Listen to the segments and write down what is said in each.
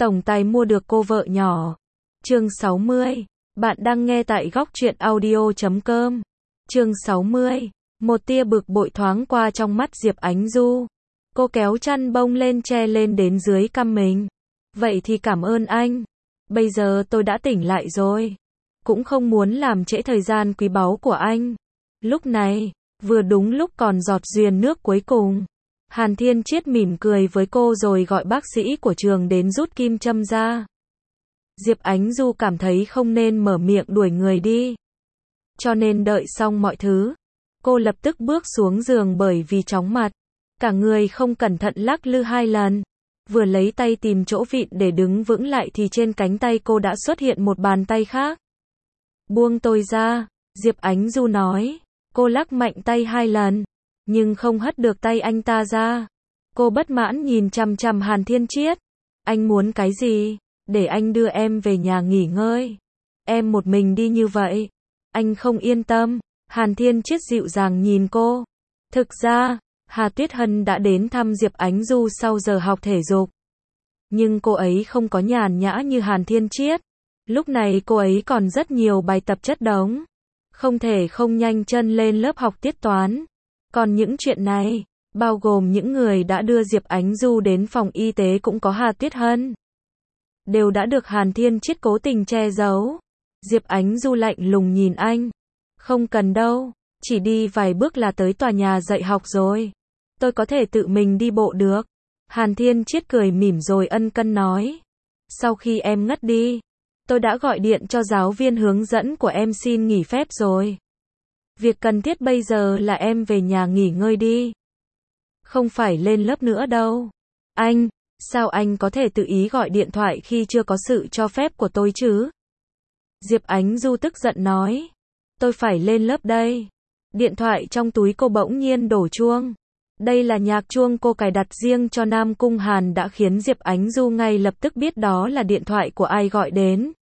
tổng tài mua được cô vợ nhỏ. Chương 60. Bạn đang nghe tại góc truyện audio.com. Chương 60. Một tia bực bội thoáng qua trong mắt Diệp Ánh Du. Cô kéo chăn bông lên che lên đến dưới cằm mình. Vậy thì cảm ơn anh. Bây giờ tôi đã tỉnh lại rồi. Cũng không muốn làm trễ thời gian quý báu của anh. Lúc này, vừa đúng lúc còn giọt duyên nước cuối cùng. Hàn Thiên Chiết mỉm cười với cô rồi gọi bác sĩ của trường đến rút kim châm ra. Diệp Ánh Du cảm thấy không nên mở miệng đuổi người đi. Cho nên đợi xong mọi thứ, cô lập tức bước xuống giường bởi vì chóng mặt. Cả người không cẩn thận lắc lư 2 lần. Vừa lấy tay tìm chỗ vịn để đứng vững lại thì trên cánh tay cô đã xuất hiện một bàn tay khác. Buông tôi ra, Diệp Ánh Du nói. Cô lắc mạnh tay 2 lần, nhưng không hất được tay anh ta ra. Cô bất mãn nhìn chằm chằm Hàn Thiên Chiết. Anh muốn cái gì? Để anh đưa em về nhà nghỉ ngơi. Em một mình đi như vậy. Anh không yên tâm. Hàn Thiên Chiết dịu dàng nhìn cô. Thực ra, Hà Tuyết Hân đã đến thăm Diệp Ánh Du sau giờ học thể dục. Nhưng cô ấy không có nhàn nhã như Hàn Thiên Chiết. Lúc này cô ấy còn rất nhiều bài tập chất đống. Không thể không nhanh chân lên lớp học tiết toán. Còn những chuyện này, bao gồm những người đã đưa Diệp Ánh Du đến phòng y tế cũng có Hà Tuyết Hân. Đều đã được Hàn Thiên Chiết cố tình che giấu. Diệp Ánh Du lạnh lùng nhìn anh. Không cần đâu, chỉ đi vài bước là tới tòa nhà dạy học rồi. Tôi có thể tự mình đi bộ được. Hàn Thiên Chiết cười mỉm rồi ân cần nói. Sau khi em ngất đi, tôi đã gọi điện cho giáo viên hướng dẫn của em xin nghỉ phép rồi. Việc cần thiết bây giờ là em về nhà nghỉ ngơi đi. Không phải lên lớp nữa đâu. Anh, sao anh có thể tự ý gọi điện thoại khi chưa có sự cho phép của tôi chứ? Diệp Ánh Du tức giận nói. Tôi phải lên lớp đây. Điện thoại trong túi cô bỗng nhiên đổ chuông. Đây là nhạc chuông cô cài đặt riêng cho Nam Cung Hàn đã khiến Diệp Ánh Du ngay lập tức biết đó là điện thoại của ai gọi đến.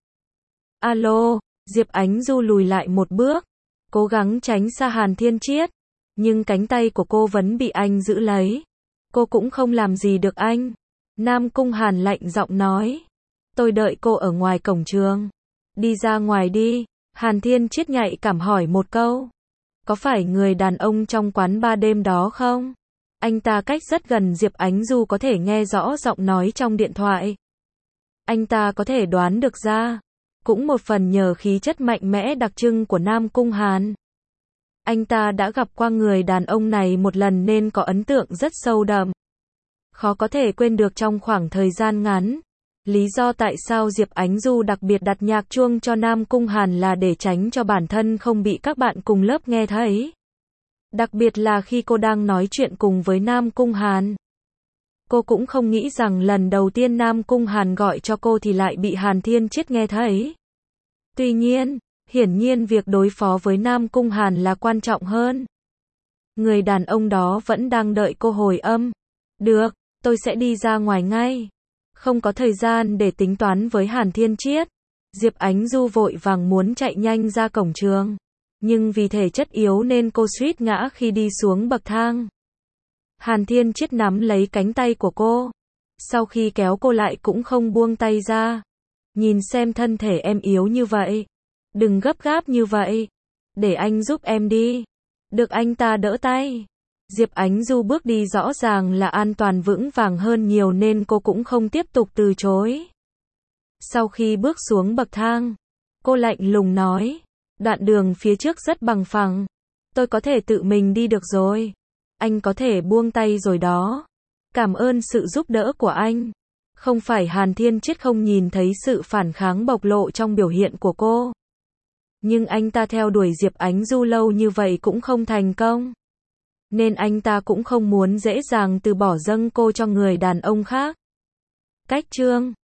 Alo, Diệp Ánh Du lùi lại một bước, cố gắng tránh xa Hàn Thiên Chiết, nhưng cánh tay của cô vẫn bị anh giữ lấy. Cô cũng không làm gì được anh. Nam Cung Hàn lạnh giọng nói. Tôi đợi cô ở ngoài cổng trường. Đi ra ngoài đi. Hàn Thiên Chiết nhạy cảm hỏi một câu. Có phải người đàn ông trong quán bar đêm đó không? Anh ta cách rất gần Diệp Ánh Du có thể nghe rõ giọng nói trong điện thoại. Anh ta có thể đoán được ra. Cũng một phần nhờ khí chất mạnh mẽ đặc trưng của Nam Cung Hàn. Anh ta đã gặp qua người đàn ông này một lần nên có ấn tượng rất sâu đậm. Khó có thể quên được trong khoảng thời gian ngắn. Lý do tại sao Diệp Ánh Du đặc biệt đặt nhạc chuông cho Nam Cung Hàn là để tránh cho bản thân không bị các bạn cùng lớp nghe thấy. Đặc biệt là khi cô đang nói chuyện cùng với Nam Cung Hàn. Cô cũng không nghĩ rằng lần đầu tiên Nam Cung Hàn gọi cho cô thì lại bị Hàn Thiên Chiết nghe thấy. Tuy nhiên, hiển nhiên việc đối phó với Nam Cung Hàn là quan trọng hơn. Người đàn ông đó vẫn đang đợi cô hồi âm. Được, tôi sẽ đi ra ngoài ngay. Không có thời gian để tính toán với Hàn Thiên Chiết. Diệp Ánh Du vội vàng muốn chạy nhanh ra cổng trường. Nhưng vì thể chất yếu nên cô suýt ngã khi đi xuống bậc thang. Hàn Thiên Chiết nắm lấy cánh tay của cô. Sau khi kéo cô lại cũng không buông tay ra. Nhìn xem thân thể em yếu như vậy. Đừng gấp gáp như vậy. Để anh giúp em đi. Được anh ta đỡ tay. Diệp Ánh Du bước đi rõ ràng là an toàn vững vàng hơn nhiều nên cô cũng không tiếp tục từ chối. Sau khi bước xuống bậc thang, cô lạnh lùng nói. Đoạn đường phía trước rất bằng phẳng. Tôi có thể tự mình đi được rồi. Anh có thể buông tay rồi đó. Cảm ơn sự giúp đỡ của anh. Không phải Hàn Thiên Chiết không nhìn thấy sự phản kháng bộc lộ trong biểu hiện của cô. Nhưng anh ta theo đuổi Diệp Ánh Du lâu như vậy cũng không thành công. Nên anh ta cũng không muốn dễ dàng từ bỏ dâng cô cho người đàn ông khác. Cách chương